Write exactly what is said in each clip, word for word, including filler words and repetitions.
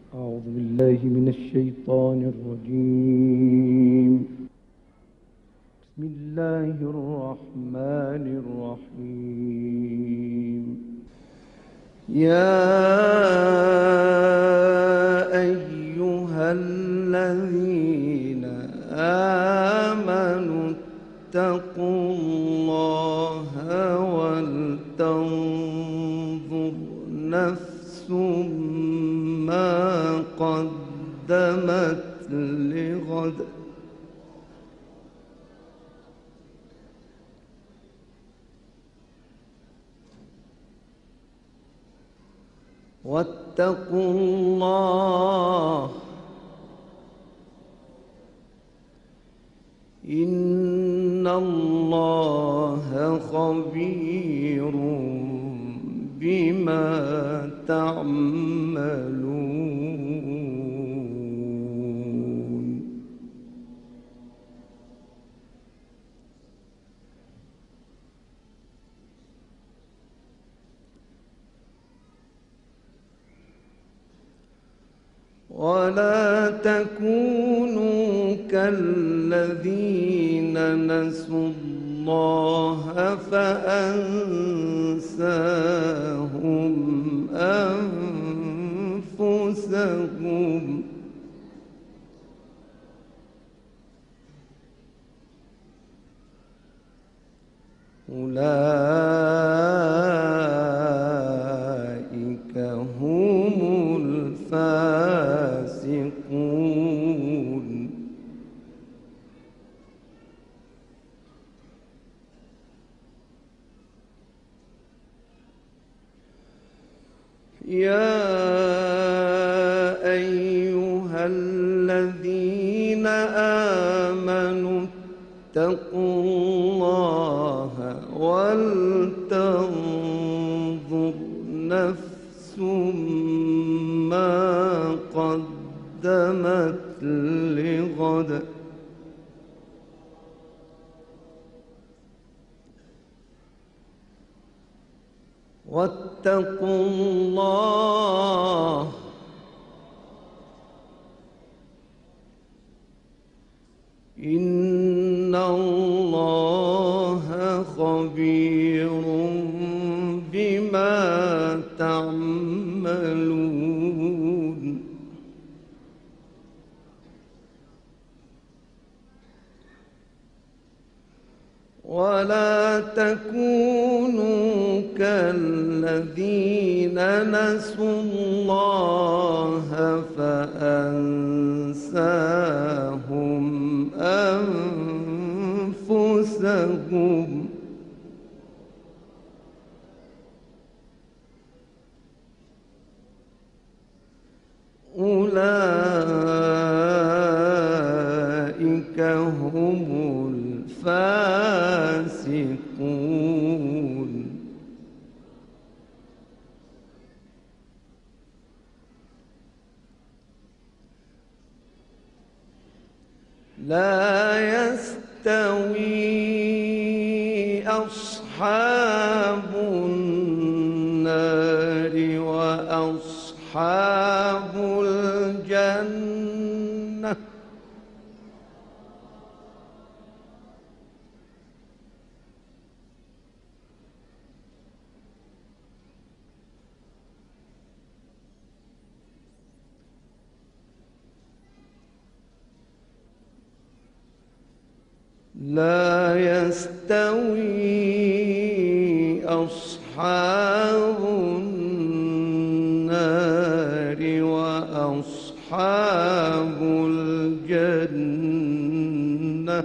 أعوذ بالله من الشيطان الرجيم. بسم الله الرحمن الرحيم. يا أيها الذين آمنوا اتقوا الله ولتنظر نفس ما قدمت لغد واتقوا الله إن الله خبير بما تعملون. ولا تكونوا كالذين نسوا الله فأنساهم أنفسهم أولئك هم الفاسقون. يا أيها الذين آمنوا اتقوا الله ولتنظر نفس ما قدمت لغد واتقوا الله إن الله خبير بما تعملون. ولا تكونوا كالذين نسوا الله فأنساهم أنفسهم أولئك هم الفاسقون. لا يستوي أصحاب النار وأصحاب الجنة لا يستوي أصحاب النار وأصحاب الجنة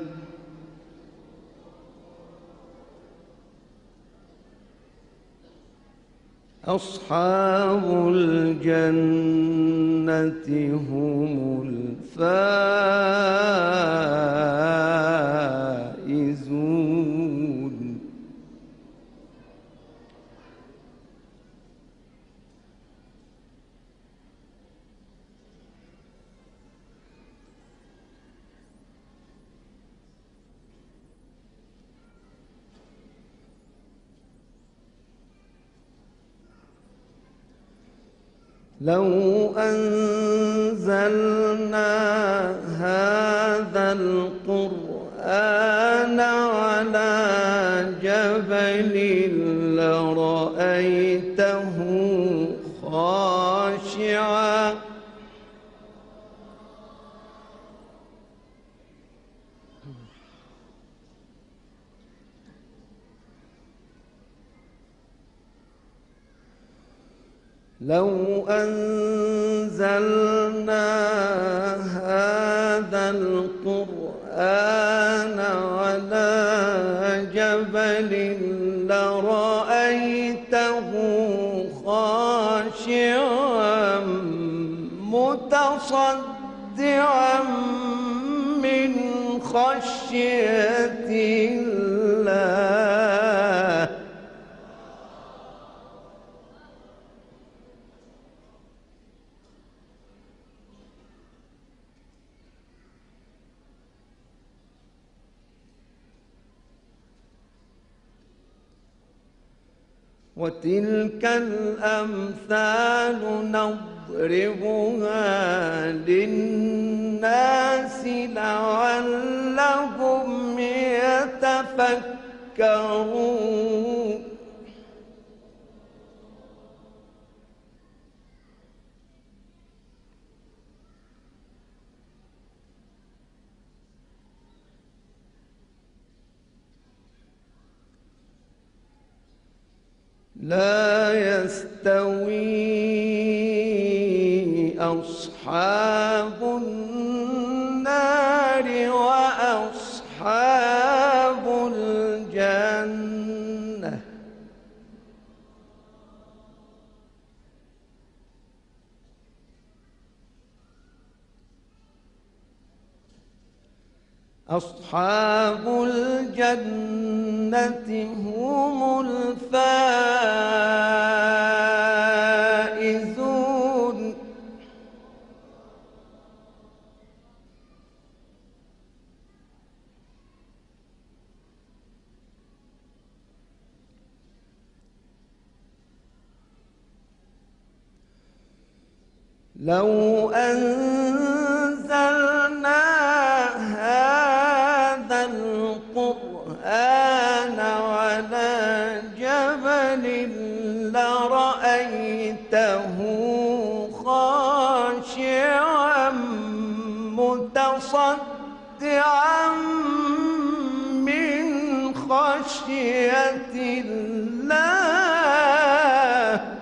أصحاب الجنة هم الفائزون. لو أنزلنا هذا القرآن على جبل لرأيته خاشعا لو أنزلنا هذا القرآن على جبل لرأيته خاشعا متصدعا من خشية الله. وتلك الأمثال نضربها للناس لعلهم يتفكرون. لا يستوي أصحاب النار وأصحاب الجنة. أصحاب الجنة هم الفائزون. لو أنزلنا هذا القرآن على جبل لرأيته خاشعا متصدعا من خشية الله.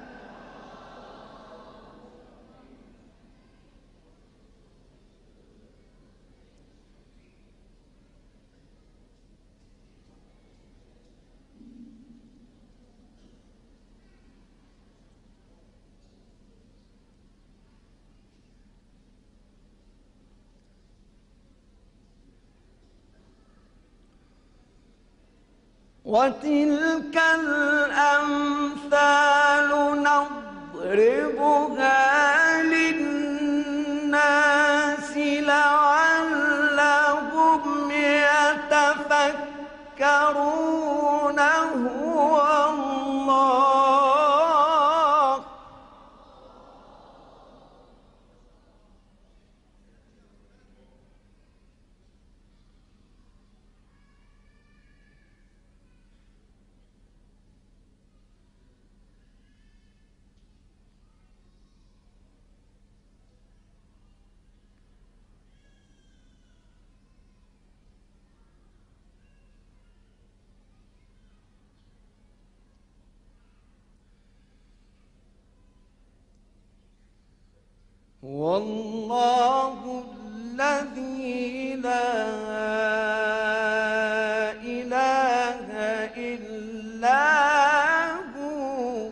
وتلك الأمثال نضربها للناس لعلهم يتفكرون. هو الله هو الله الذي لا إله إلا هو.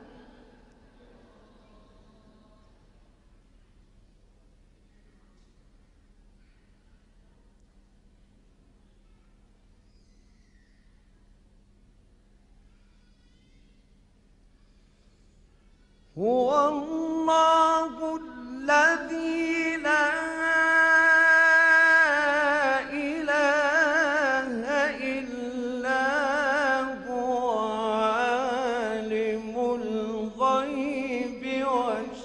هو الله الذي لا إله إلا هو عالم الغيب والشهادة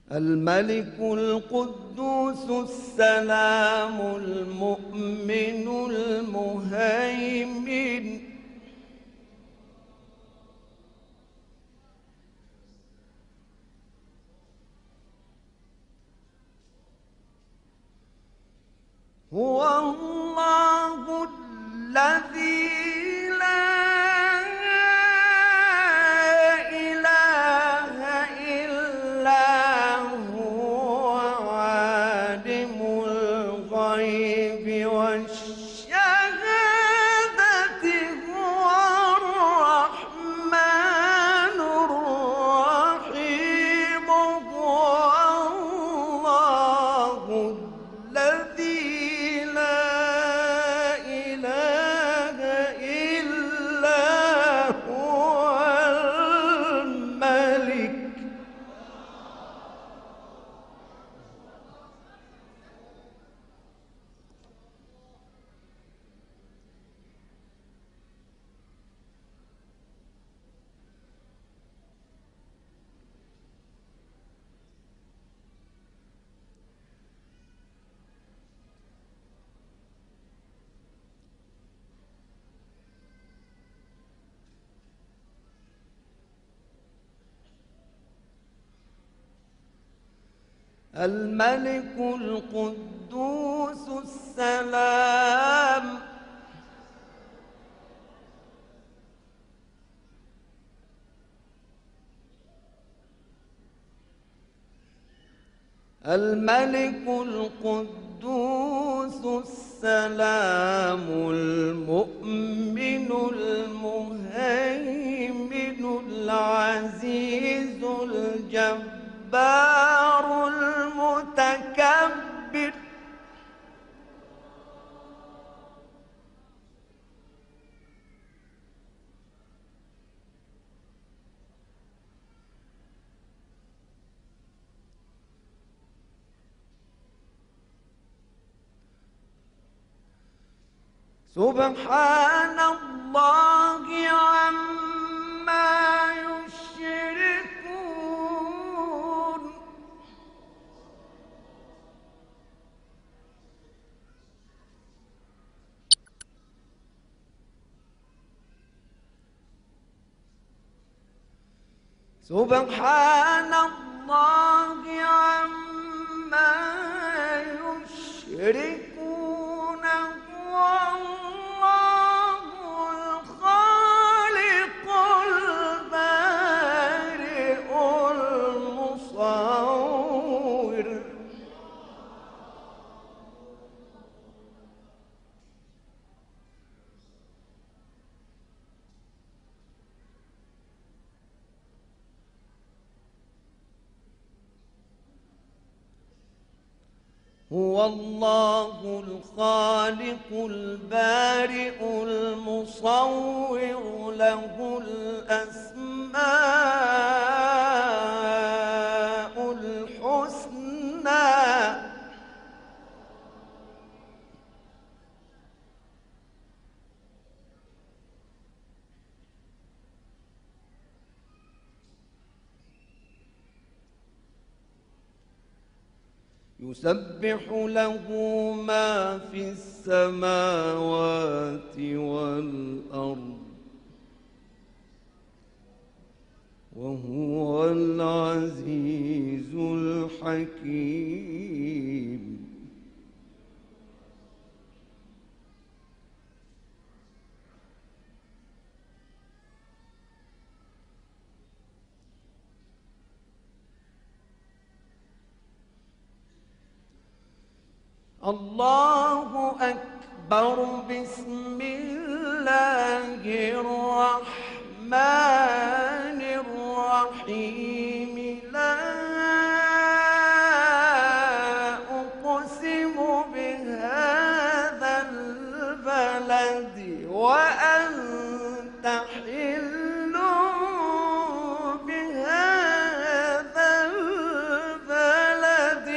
الملك القدوس السلام المؤمن المهيمن هو الله الذي الملك القدوس السلام الملك القدوس السلام المؤمن المهيمن العزيز الجبار المتكبر سبحان الله عما يشركون سبحان الله عما يشركون والله الخالق البارئ المصور هو الله الخالق البارئ المصور له الأسماء الحسنى يسبح له ما في السماوات والأرض وهو العزيز الحكيم الله أكبر بسم الله الرحمن الرحيم لا أقسم بهذا البلد وأنت حل بهذا البلد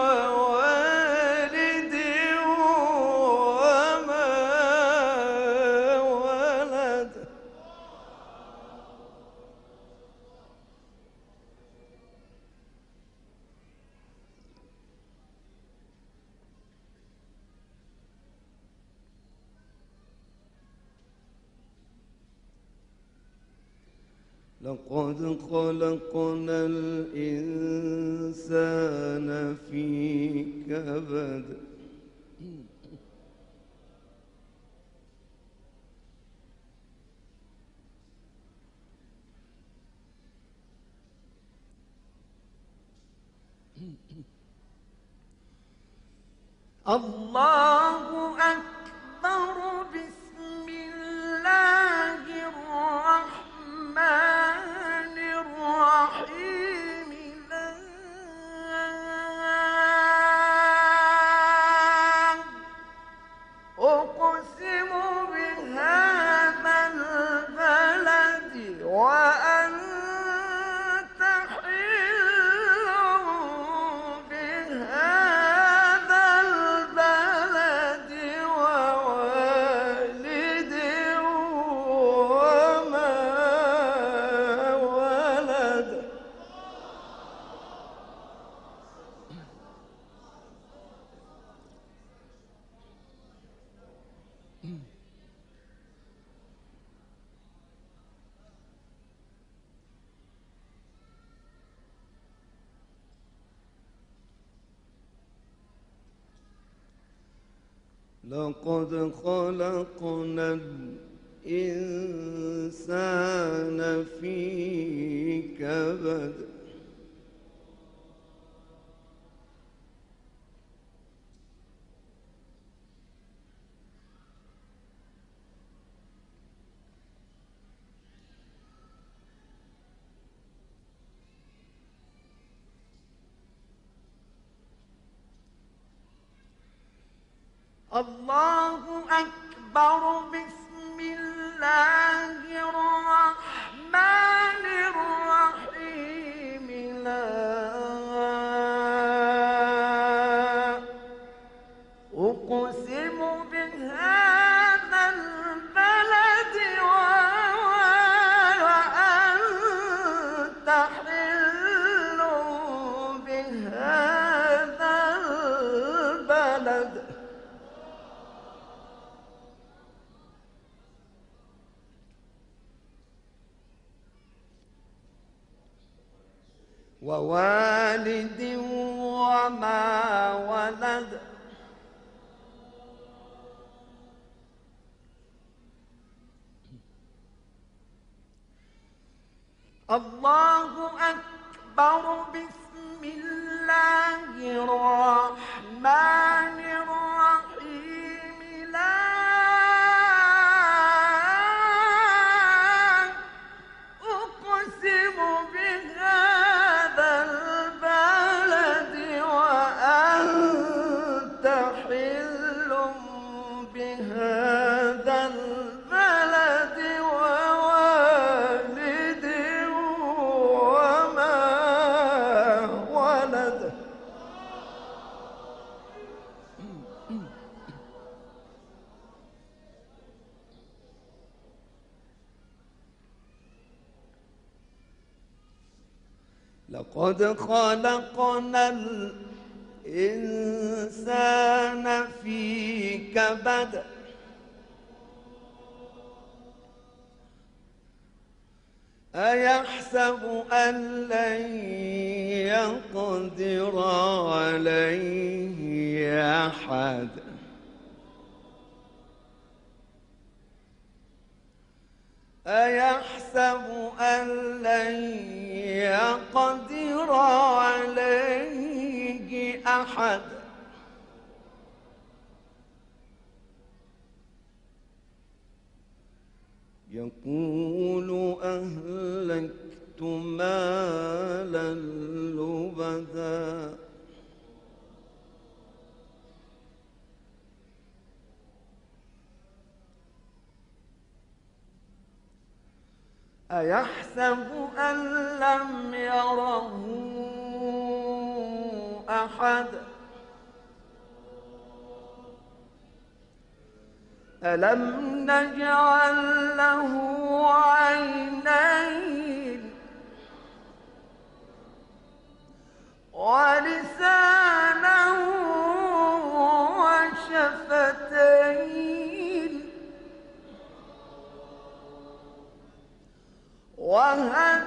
ووالد وما ولد لقد خلقنا الإنسان في كبد الله أكبر. بسم الله الرحمن الرحيم. لا أقسم بهذا البلد وأنت حل بهذا البلد ووالد وما ولد. لقد خلقنا الإنسان في كبد الله أكبر. بسم الله الرحمن الرحيم. لا أقسم بهذا البلد وأنت حل بهذا البلد. ووالد وما ولد. الله أكبر. بسم الله الرحمن الرحيم. لا أقسم بهذا البلد وأنت حل بهذا البلد ووالد وما ولد. لقد خلقنا الإنسان في كبد أيحسب أن لن يقدر عليه أحد أيحسب أن لن يقدر عليه أحد يقول أهلكت مالا لبدا أيحسب أن لم يره أحد ألم نجعل له عينين ولسانا وشفتين وهديناه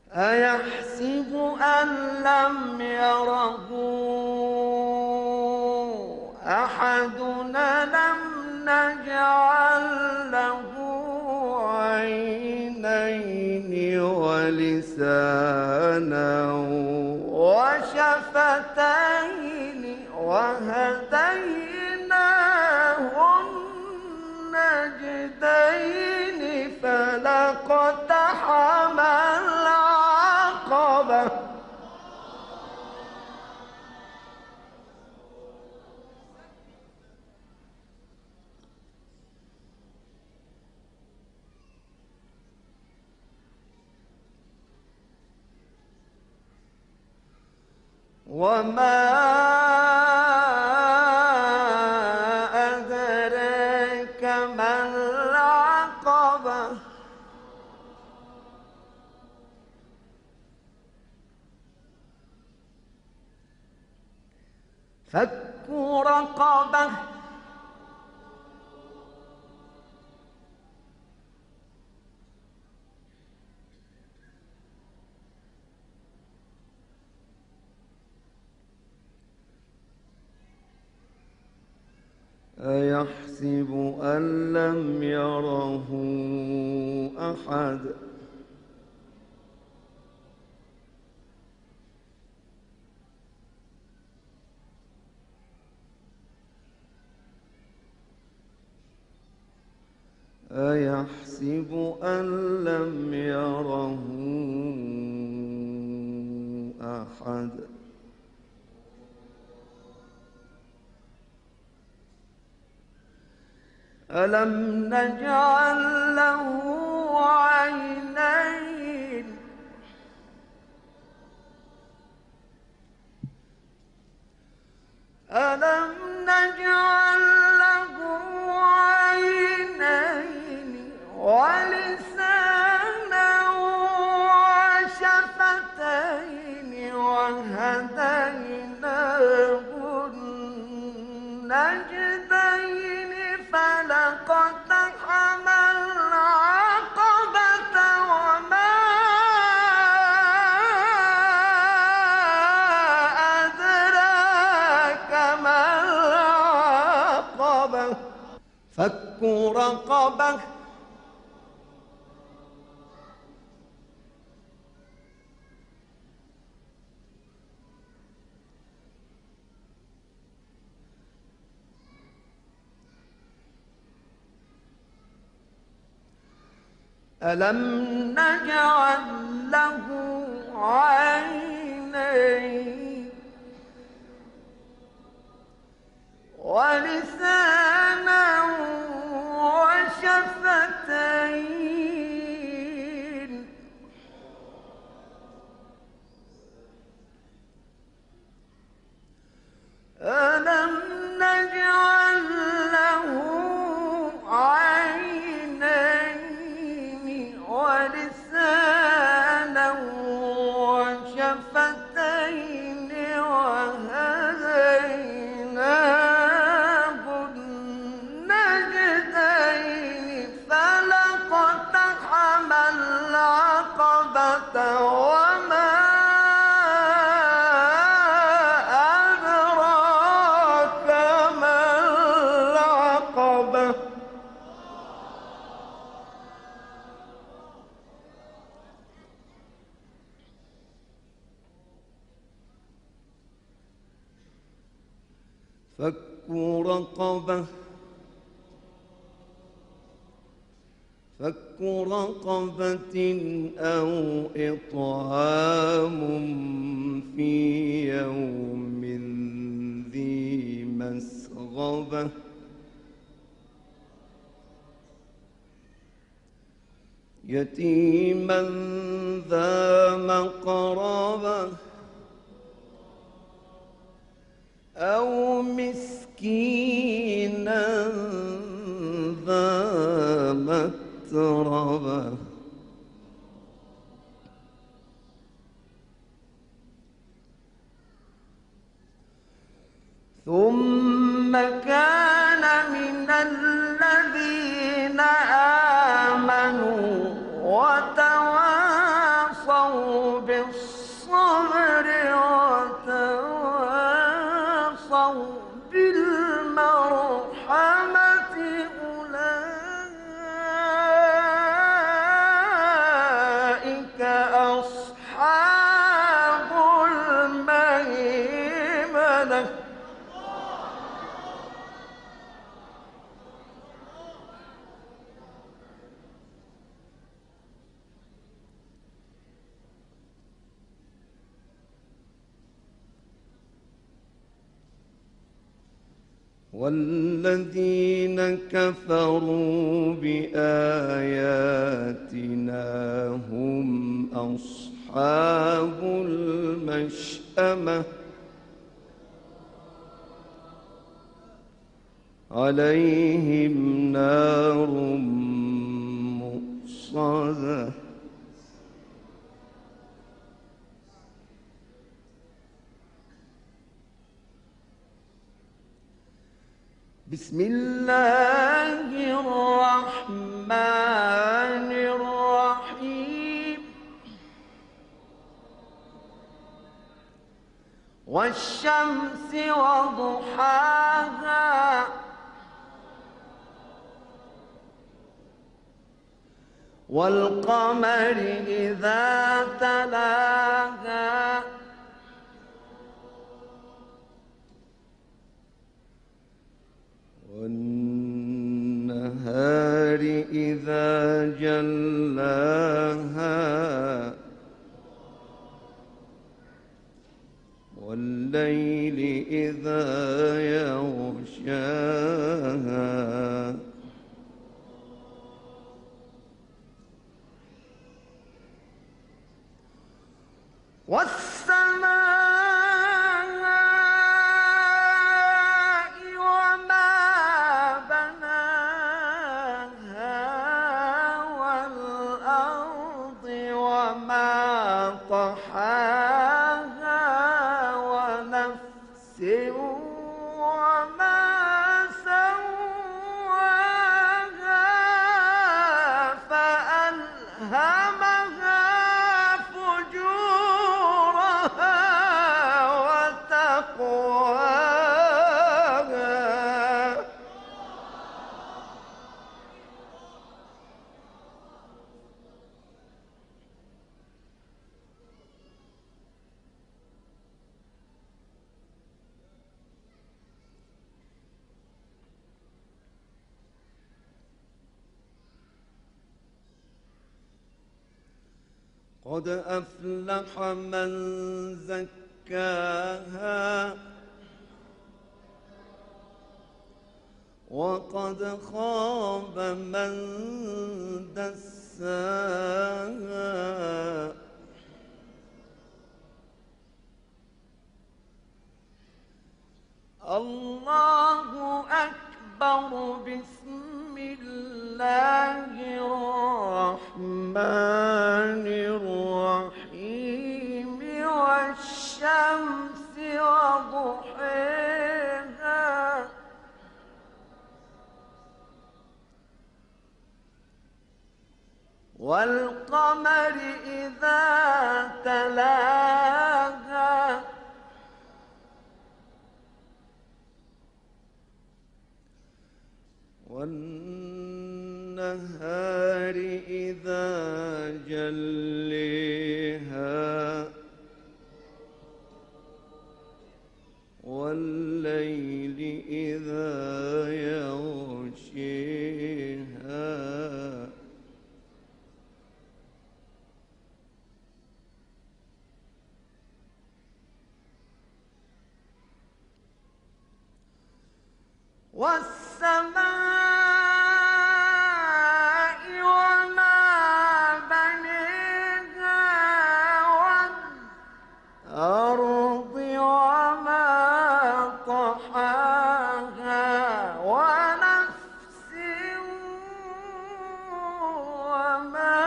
أيحسب أن لم يره أحد ألم نجعل له عينين ولسانا وشفتين وهديناه النجدين فلاقتحم العقبة وما أدراك ما العقبة فك رقبة أيحسب أن لم يره أحد أيحسب أن لم يره أحد ألم نجعل له عينين ألم نجعل له عينين ولسانا وشفتين وهديناه النجدين فلاقتحم العقبة وما أدراك ما العقبة فك رقبة ألم نجعل له عينين ولسانا وشفتين ألم نجعل له عينين ولسانا وشفتين وهديناه النجدين فلاقتحم العقبة وما أدراك ما العقبة فك رقبة فك رقبة أو إطعام في يوم ذي مسغبة يتيما ذا مقربة أو مسكينا ذا متربة ثم كان من الذين آمنوا وتواصوا له والذين كفروا بآياتنا هم أصحاب المشأمة عليهم نار مؤصدة بسم الله الرحمن الرحيم والشمس وضحاها والقمر إذا تلاها والنهار إذا جلاها والليل إذا يغشاها والسماء وما بناها والأرض وما طحاها ونفس وما سواها فألهمها وتقواها قد أفلح من زكاها وقد خاب من دساها الله أكبر بسم الله الرحمن الرحيم والشمس وضحاها والقمر إذا تلاها والنهار إذا جليها والليل إذا يغشيها والسماء وما بنيها والأرض وما طحاها ونفس وما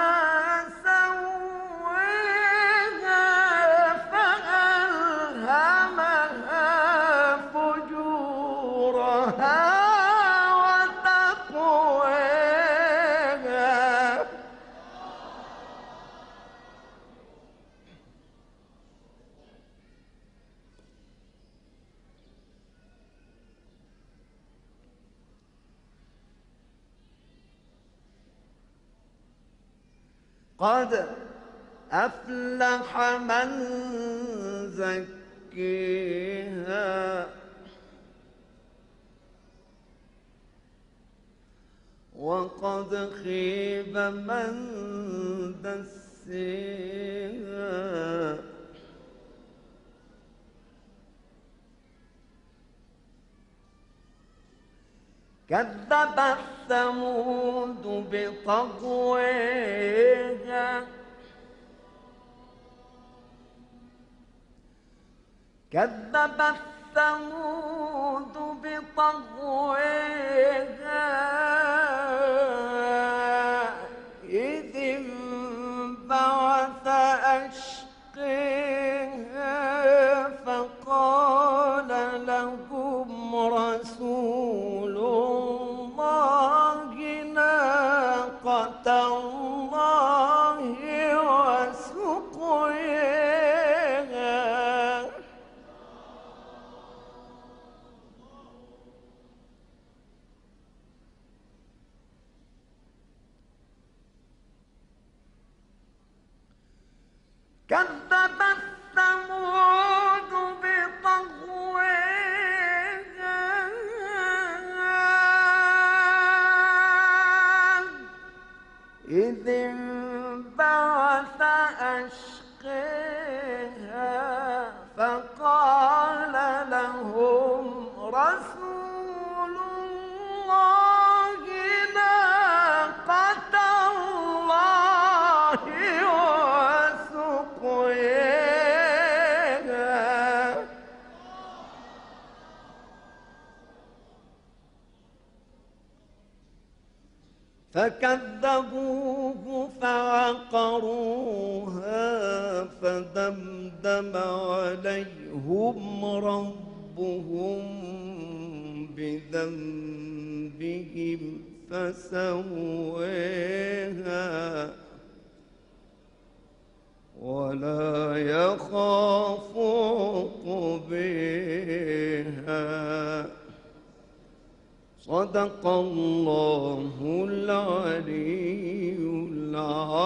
سواها فألهمها فجورها وتقواها قد أفلح من يزكيها وقد خيب من دساها كذبت ثمود بطغواها كذبت ثمود بطغواها إذ انبعث أشقاها فقال لهم رسول الله ناقة الله وسقياها كذبت ثمود بطغواها إذ انبعث أشقاها فقال لهم رسول الله ناقة الله وسقياها فكذبوه فعقروها فدمدم عليهم ربهم بذنبهم فسواها ولا يخاف عقباها صدق الله العلي العظيم.